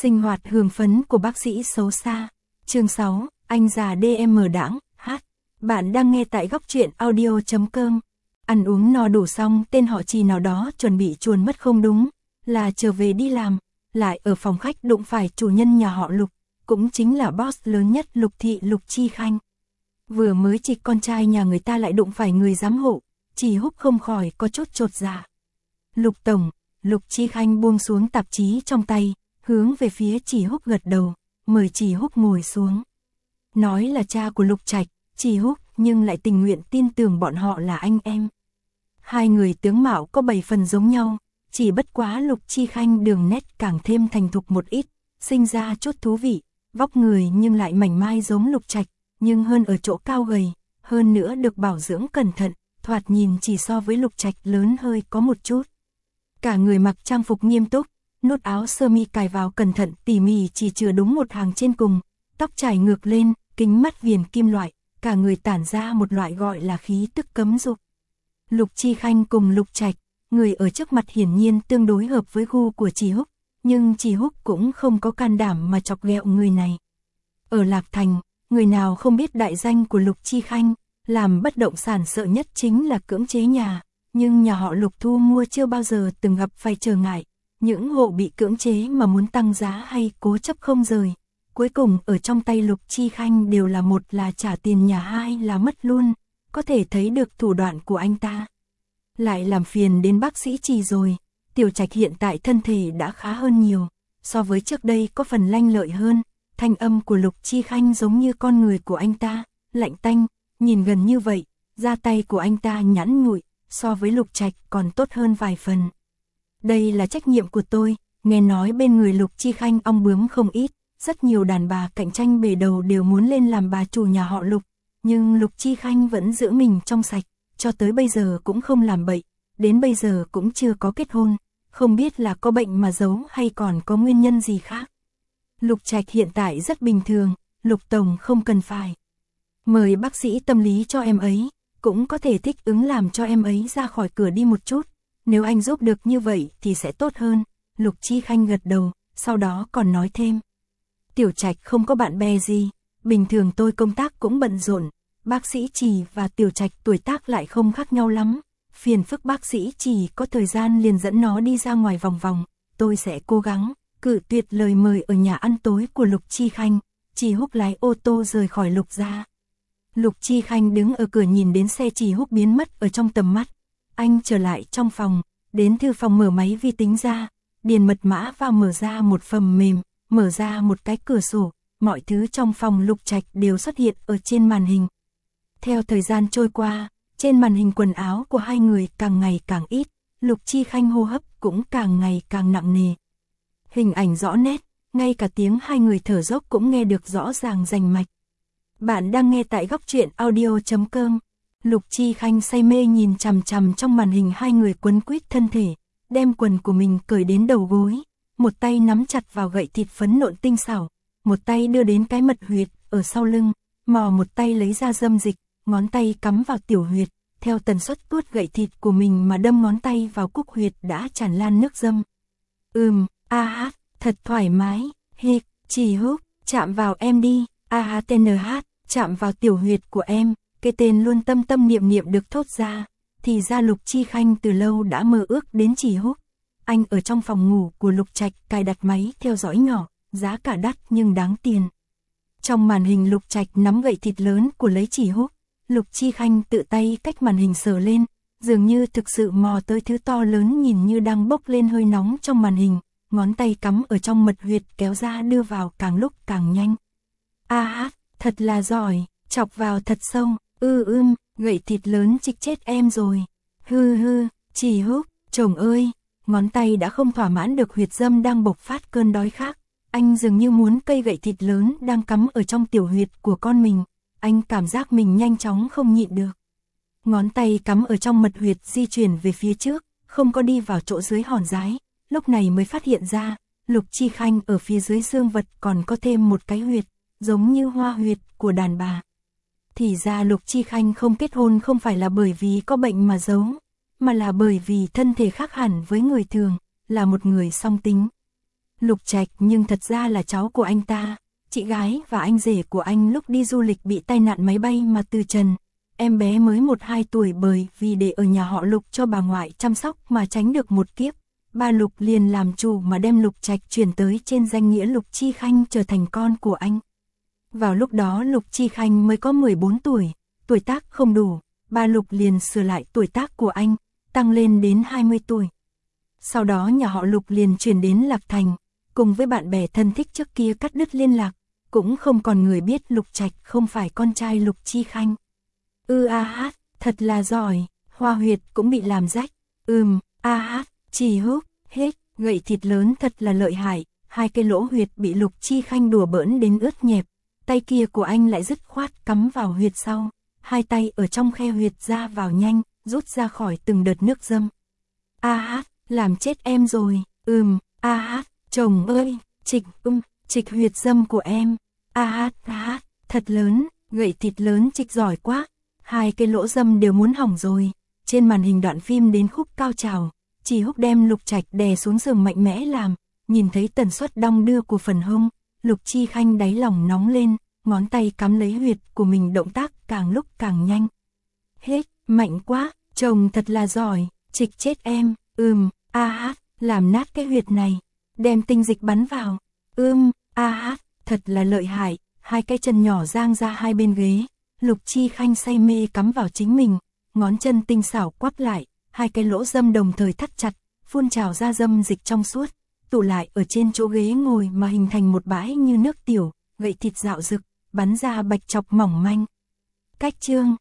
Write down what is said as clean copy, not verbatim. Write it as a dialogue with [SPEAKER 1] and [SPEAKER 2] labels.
[SPEAKER 1] Sinh hoạt hưởng phấn của bác sĩ xấu xa. Chương 6, anh già DM đãng, hát. Bạn đang nghe tại góc truyện audio.com. Ăn uống no đủ xong, tên họ Trì nào đó chuẩn bị chuồn mất không đúng, là trở về đi làm, lại ở phòng khách đụng phải chủ nhân nhà họ Lục, cũng chính là boss lớn nhất Lục Thị Lục Chi Khanh. Vừa mới trịch con trai nhà người ta lại đụng phải người giám hộ, Trì Húc không khỏi có chút chột dạ. Lục tổng, Lục Chi Khanh buông xuống tạp chí trong tay, hướng về phía Trì Húc gật đầu, mời Trì Húc ngồi xuống. Nói là cha của Lục Trạch, Trì Húc nhưng lại tình nguyện tin tưởng bọn họ là anh em. Hai người tướng mạo có 7 phần giống nhau, chỉ bất quá Lục Chi Khanh đường nét càng thêm thành thục một ít, sinh ra chút thú vị, vóc người nhưng lại mảnh mai giống Lục Trạch, nhưng hơn ở chỗ cao gầy, hơn nữa được bảo dưỡng cẩn thận, thoạt nhìn chỉ so với Lục Trạch lớn hơi có một chút. Cả người mặc trang phục nghiêm túc, nút áo sơ mi cài vào cẩn thận tỉ mỉ chỉ chừa đúng một hàng trên cùng, tóc trải ngược lên, kính mắt viền kim loại, cả người tản ra một loại gọi là khí tức cấm dục. Lục Chi Khanh cùng Lục Trạch, người ở trước mặt hiển nhiên tương đối hợp với gu của Trì Húc, nhưng Trì Húc cũng không có can đảm mà chọc ghẹo người này. Ở Lạc Thành, người nào không biết đại danh của Lục Chi Khanh, làm bất động sản sợ nhất chính là cưỡng chế nhà, nhưng nhà họ Lục thu mua chưa bao giờ từng gặp phải trở ngại, những hộ bị cưỡng chế mà muốn tăng giá hay cố chấp không rời. Cuối cùng ở trong tay Lục Chi Khanh đều là một là trả tiền nhà, hai là mất luôn, có thể thấy được thủ đoạn của anh ta. Lại làm phiền đến bác sĩ Trì rồi, Tiểu Trạch hiện tại thân thể đã khá hơn nhiều, so với trước đây có phần lanh lợi hơn, thanh âm của Lục Chi Khanh giống như con người của anh ta, lạnh tanh, nhìn gần như vậy, da tay của anh ta nhẵn nhụi, so với Lục Trạch còn tốt hơn vài phần. Đây là trách nhiệm của tôi, nghe nói bên người Lục Chi Khanh ong bướm không ít, rất nhiều đàn bà cạnh tranh bề đầu đều muốn lên làm bà chủ nhà họ Lục, nhưng Lục Chi Khanh vẫn giữ mình trong sạch, cho tới bây giờ cũng không làm bậy, đến bây giờ cũng chưa có kết hôn, không biết là có bệnh mà giấu hay còn có nguyên nhân gì khác. Lục Trạch hiện tại rất bình thường, Lục tổng không cần phải mời bác sĩ tâm lý cho em ấy, cũng có thể thích ứng làm cho em ấy ra khỏi cửa đi một chút, nếu anh giúp được như vậy thì sẽ tốt hơn. Lục Chi Khanh gật đầu, sau đó còn nói thêm. Tiểu Trạch không có bạn bè gì, bình thường tôi công tác cũng bận rộn, bác sĩ Trì và Tiểu Trạch tuổi tác lại không khác nhau lắm, phiền phức bác sĩ Trì có thời gian liền dẫn nó đi ra ngoài vòng vòng, tôi sẽ cố gắng. Cự tuyệt lời mời ở nhà ăn tối của Lục Chi Khanh, Trì Húc lái ô tô rời khỏi Lục gia. Lục Chi Khanh đứng ở cửa nhìn đến xe Trì Húc biến mất ở trong tầm mắt. Anh trở lại trong phòng, đến thư phòng mở máy vi tính ra, điền mật mã vào mở ra một phần mềm, mở ra một cái cửa sổ, mọi thứ trong phòng Lục Trạch đều xuất hiện ở trên màn hình. Theo thời gian trôi qua, trên màn hình quần áo của hai người càng ngày càng ít, Lục Chi Khanh hô hấp cũng càng ngày càng nặng nề. Hình ảnh rõ nét, ngay cả tiếng hai người thở dốc cũng nghe được rõ ràng rành mạch. Bạn đang nghe tại góc truyện audio.com. Lục Chi Khanh say mê nhìn chằm chằm trong màn hình hai người quấn quýt thân thể, đem quần của mình cởi đến đầu gối, một tay nắm chặt vào gậy thịt phấn nộn tinh xảo, một tay đưa đến cái mật huyệt ở sau lưng, mò một tay lấy ra dâm dịch, ngón tay cắm vào tiểu huyệt, theo tần suất tuốt gậy thịt của mình mà đâm ngón tay vào cúc huyệt đã tràn lan nước dâm. Hát, thật thoải mái, hịch, Trì Húc, chạm vào em đi, hát, chạm vào tiểu huyệt của em, cái tên luôn tâm tâm niệm niệm được thốt ra, thì ra Lục Chi Khanh từ lâu đã mơ ước đến Trì Húc. Anh ở trong phòng ngủ của Lục Trạch cài đặt máy theo dõi nhỏ, giá cả đắt nhưng đáng tiền. Trong màn hình Lục Trạch nắm gậy thịt lớn của lấy Trì Húc, Lục Chi Khanh tự tay cách màn hình sờ lên, dường như thực sự mò tới thứ to lớn nhìn như đang bốc lên hơi nóng trong màn hình. Ngón tay cắm ở trong mật huyệt kéo ra đưa vào càng lúc càng nhanh. Hát, thật là giỏi, chọc vào thật sâu, gậy thịt lớn chích chết em rồi. Trì Húc, chồng ơi, ngón tay đã không thỏa mãn được huyệt dâm đang bộc phát cơn đói khát. Anh dường như muốn cây gậy thịt lớn đang cắm ở trong tiểu huyệt của con mình, anh cảm giác mình nhanh chóng không nhịn được. Ngón tay cắm ở trong mật huyệt di chuyển về phía trước, không có đi vào chỗ dưới hòn dái. Lúc này mới phát hiện ra, Lục Chi Khanh ở phía dưới xương vật còn có thêm một cái huyệt, giống như hoa huyệt của đàn bà. Thì ra Lục Chi Khanh không kết hôn không phải là bởi vì có bệnh mà giấu, mà là bởi vì thân thể khác hẳn với người thường, là một người song tính. Lục Trạch nhưng thật ra là cháu của anh ta. Chị gái và anh rể của anh lúc đi du lịch bị tai nạn máy bay mà từ trần. Em bé mới 1-2 tuổi bởi vì để ở nhà họ Lục cho bà ngoại chăm sóc mà tránh được một kiếp. Ba Lục liền làm chủ mà đem Lục Trạch chuyển tới trên danh nghĩa Lục Chi Khanh trở thành con của anh. Vào lúc đó Lục Chi Khanh mới có 14 tuổi, tuổi tác không đủ, ba Lục liền sửa lại tuổi tác của anh, tăng lên đến 20 tuổi. Sau đó nhà họ Lục liền chuyển đến Lạc Thành, cùng với bạn bè thân thích trước kia cắt đứt liên lạc, cũng không còn người biết Lục Trạch không phải con trai Lục Chi Khanh. Thật là giỏi, Hoa huyệt cũng bị làm rách. Chỉ húp, hết, gậy thịt lớn thật là lợi hại, 2 cái lỗ huyệt bị Lục Chi Khanh đùa bỡn đến ướt nhẹp, tay kia của anh lại dứt khoát cắm vào huyệt sau, 2 tay ở trong khe huyệt ra vào nhanh, rút ra khỏi từng đợt nước dâm. Làm chết em rồi, chồng ơi, trịch huyệt dâm của em, thật lớn, gậy thịt lớn trịch giỏi quá, 2 cái lỗ dâm đều muốn hỏng rồi. Trên màn hình đoạn phim đến khúc cao trào, Chỉ Húc đem Lục Trạch đè xuống giường mạnh mẽ làm, nhìn thấy tần suất đong đưa của phần hông, Lục Chi Khanh đáy lòng nóng lên, ngón tay cắm lấy huyệt của mình, động tác càng lúc càng nhanh. Hết, mạnh quá, chồng thật là giỏi, trịch chết em, làm nát cái huyệt này, đem tinh dịch bắn vào, thật là lợi hại, 2 cái chân nhỏ dang ra hai bên ghế, Lục Chi Khanh say mê cắm vào chính mình, ngón chân tinh xảo quắp lại, 2 cái lỗ dâm đồng thời thắt chặt, phun trào ra dâm dịch trong suốt, tụ lại ở trên chỗ ghế ngồi mà hình thành một bãi như nước tiểu, gậy thịt dạo rực, bắn ra bạch chọc mỏng manh. Cách chương